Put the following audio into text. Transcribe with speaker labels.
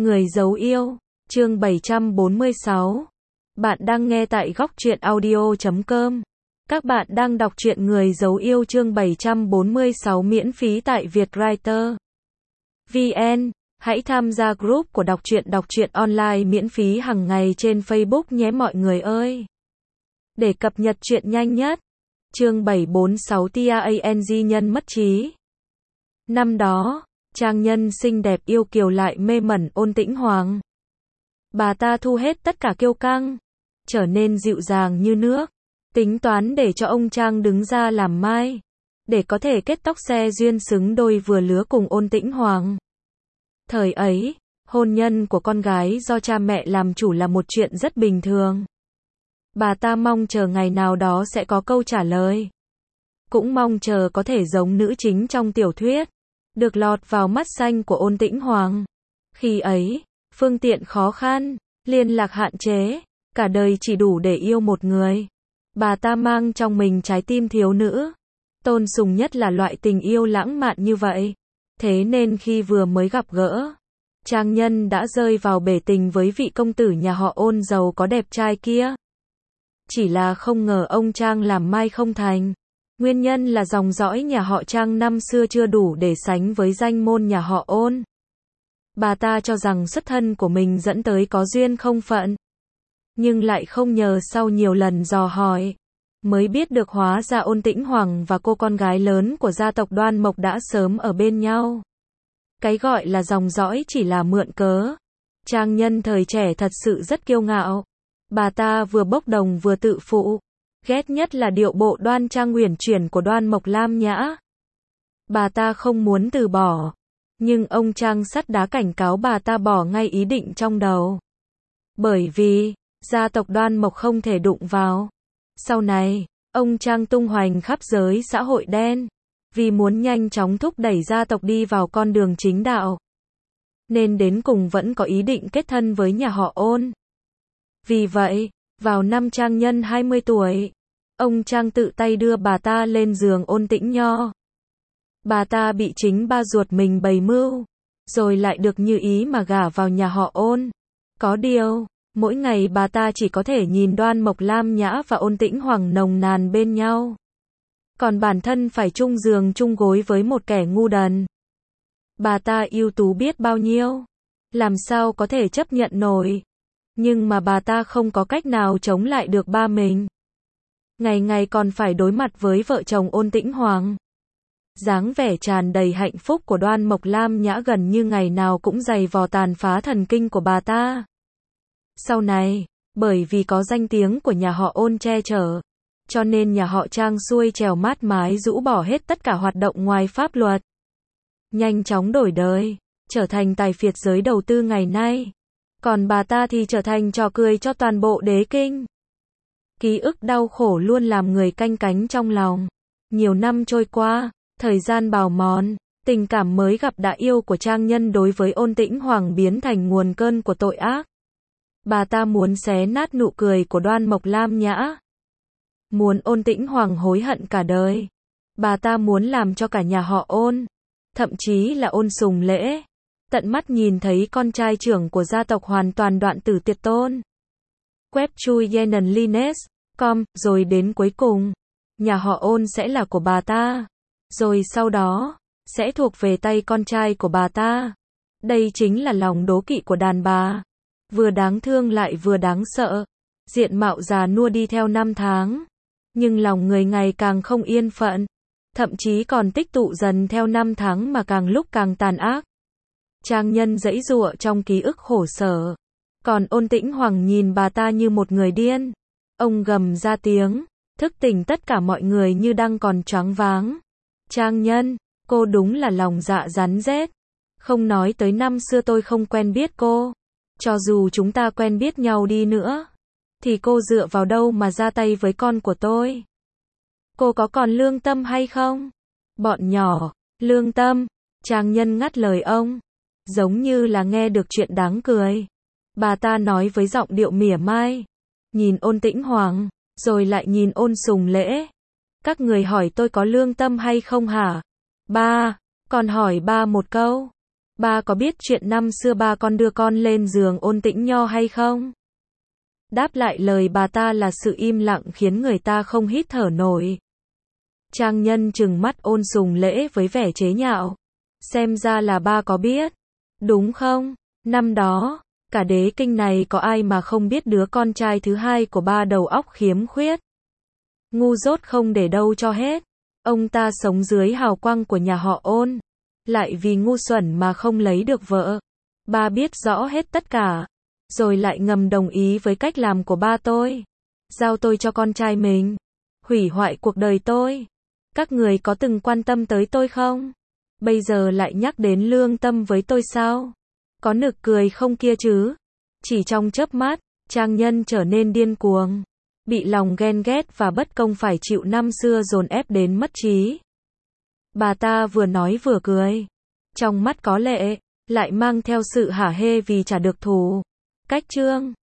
Speaker 1: Người giấu yêu, chương 746. Bạn đang nghe tại góc truyện audio.com. Các bạn đang đọc truyện Người giấu yêu chương 746 miễn phí tại Vietwriter VN. Hãy tham gia group của đọc truyện online miễn phí hàng ngày trên Facebook nhé mọi người ơi. Để cập nhật truyện nhanh nhất. Chương 746 Tiang nhân mất trí. Năm đó, trang nhân xinh đẹp yêu kiều lại mê mẩn Ôn Tĩnh Hoàng. Bà ta thu hết tất cả kiêu căng, trở nên dịu dàng như nước, tính toán để cho ông Trang đứng ra làm mai, để có thể kết tóc xe duyên xứng đôi vừa lứa cùng Ôn Tĩnh Hoàng. Thời ấy, hôn nhân của con gái do cha mẹ làm chủ là một chuyện rất bình thường. Bà ta mong chờ ngày nào đó sẽ có câu trả lời. Cũng mong chờ có thể giống nữ chính trong tiểu thuyết, được lọt vào mắt xanh của Ôn Tĩnh Hoàng. Khi ấy, phương tiện khó khăn, liên lạc hạn chế, cả đời chỉ đủ để yêu một người. Bà ta mang trong mình trái tim thiếu nữ, tôn sùng nhất là loại tình yêu lãng mạn như vậy. Thế nên khi vừa mới gặp gỡ, trang nhân đã rơi vào bể tình với vị công tử nhà họ Ôn giàu có đẹp trai kia. Chỉ là không ngờ ông Trang làm mai không thành. Nguyên nhân là dòng dõi nhà họ Trang năm xưa chưa đủ để sánh với danh môn nhà họ Ôn. Bà ta cho rằng xuất thân của mình dẫn tới có duyên không phận. Nhưng lại không nhờ sau nhiều lần dò hỏi, mới biết được hóa ra Ôn Tĩnh Hoàng và cô con gái lớn của gia tộc Đoan Mộc đã sớm ở bên nhau. Cái gọi là dòng dõi chỉ là mượn cớ. Trang nhân thời trẻ thật sự rất kiêu ngạo. Bà ta vừa bốc đồng vừa tự phụ. Ghét nhất là điệu bộ đoan trang uyển chuyển của Đoan Mộc Lam Nhã. Bà ta không muốn từ bỏ. Nhưng ông Trang sắt đá cảnh cáo bà ta bỏ ngay ý định trong đầu. Bởi vì, gia tộc Đoan Mộc không thể đụng vào. Sau này, ông Trang tung hoành khắp giới xã hội đen. Vì muốn nhanh chóng thúc đẩy gia tộc đi vào con đường chính đạo. Nên đến cùng vẫn có ý định kết thân với nhà họ Ôn. Vì vậy, vào năm trang nhân 20 tuổi, ông Trang tự tay đưa bà ta lên giường Ôn Tĩnh Nho. Bà ta bị chính ba ruột mình bày mưu, rồi lại được như ý mà gả vào nhà họ Ôn. Có điều, mỗi ngày bà ta chỉ có thể nhìn Đoan Mộc Lam Nhã và Ôn Tĩnh Hoàng nồng nàn bên nhau. Còn bản thân phải chung giường chung gối với một kẻ ngu đần. Bà ta ưu tú biết bao nhiêu, làm sao có thể chấp nhận nổi. Nhưng mà bà ta không có cách nào chống lại được ba mình. Ngày ngày còn phải đối mặt với vợ chồng Ôn Tĩnh Hoàng. Dáng vẻ tràn đầy hạnh phúc của Đoan Mộc Lam Nhã gần như ngày nào cũng giày vò tàn phá thần kinh của bà ta. Sau này, bởi vì có danh tiếng của nhà họ Ôn che chở, cho nên nhà họ Trang xuôi trèo mát mái rũ bỏ hết tất cả hoạt động ngoài pháp luật. Nhanh chóng đổi đời, trở thành tài phiệt giới đầu tư ngày nay. Còn bà ta thì trở thành trò cười cho toàn bộ đế kinh. Ký ức đau khổ luôn làm người canh cánh trong lòng. Nhiều năm trôi qua, thời gian bào mòn, tình cảm mới gặp đã yêu của trang nhân đối với Ôn Tĩnh Hoàng biến thành nguồn cơn của tội ác. Bà ta muốn xé nát nụ cười của Đoan Mộc Lam Nhã. Muốn Ôn Tĩnh Hoàng hối hận cả đời. Bà ta muốn làm cho cả nhà họ Ôn, thậm chí là Ôn Sùng Lễ, tận mắt nhìn thấy con trai trưởng của gia tộc hoàn toàn đoạn tử tuyệt tôn. Web chui Yenan Lines, com, rồi đến cuối cùng, nhà họ Ôn sẽ là của bà ta. Rồi sau đó, sẽ thuộc về tay con trai của bà ta. Đây chính là lòng đố kỵ của đàn bà. Vừa đáng thương lại vừa đáng sợ. Diện mạo già nua đi theo năm tháng. Nhưng lòng người ngày càng không yên phận. Thậm chí còn tích tụ dần theo năm tháng mà càng lúc càng tàn ác. Trang nhân giãy giụa trong ký ức khổ sở. Còn Ôn Tĩnh Hoàng nhìn bà ta như một người điên. Ông gầm ra tiếng, thức tỉnh tất cả mọi người như đang còn choáng váng. Trang nhân, cô đúng là lòng dạ rắn rết. Không nói tới năm xưa tôi không quen biết cô. Cho dù chúng ta quen biết nhau đi nữa, thì cô dựa vào đâu mà ra tay với con của tôi? Cô có còn lương tâm hay không? Bọn nhỏ, lương tâm. Trang nhân ngắt lời ông, giống như là nghe được chuyện đáng cười. Bà ta nói với giọng điệu mỉa mai, nhìn Ôn Tĩnh Hoàng, rồi lại nhìn Ôn Sùng Lễ. Các người hỏi tôi có lương tâm hay không hả? Ba, còn hỏi ba một câu. Ba có biết chuyện năm xưa ba con đưa con lên giường ôn tĩnh nho hay không? Đáp lại lời bà ta là sự im lặng khiến người ta không hít thở nổi. Trang Nhân trừng mắt Ôn Sùng Lễ với vẻ chế nhạo. Xem ra là ba có biết. Đúng không? Năm đó, cả Đế Kinh này có ai mà không biết đứa con trai thứ hai của ba đầu óc khiếm khuyết. Ngu dốt không để đâu cho hết. Ông ta sống dưới hào quang của nhà họ Ôn. Lại vì ngu xuẩn mà không lấy được vợ. Ba biết rõ hết tất cả. Rồi lại ngầm đồng ý với cách làm của ba tôi. Giao tôi cho con trai mình. Hủy hoại cuộc đời tôi. Các người có từng quan tâm tới tôi không? Bây giờ lại nhắc đến lương tâm với tôi sao? Có nực cười không kia chứ? Chỉ trong chớp mắt, Trang Nhân trở nên điên cuồng. Bị lòng ghen ghét và bất công phải chịu năm xưa dồn ép đến mất trí. Bà ta vừa nói vừa cười. Trong mắt có lệ, lại mang theo sự hả hê vì trả được thù. Cách chương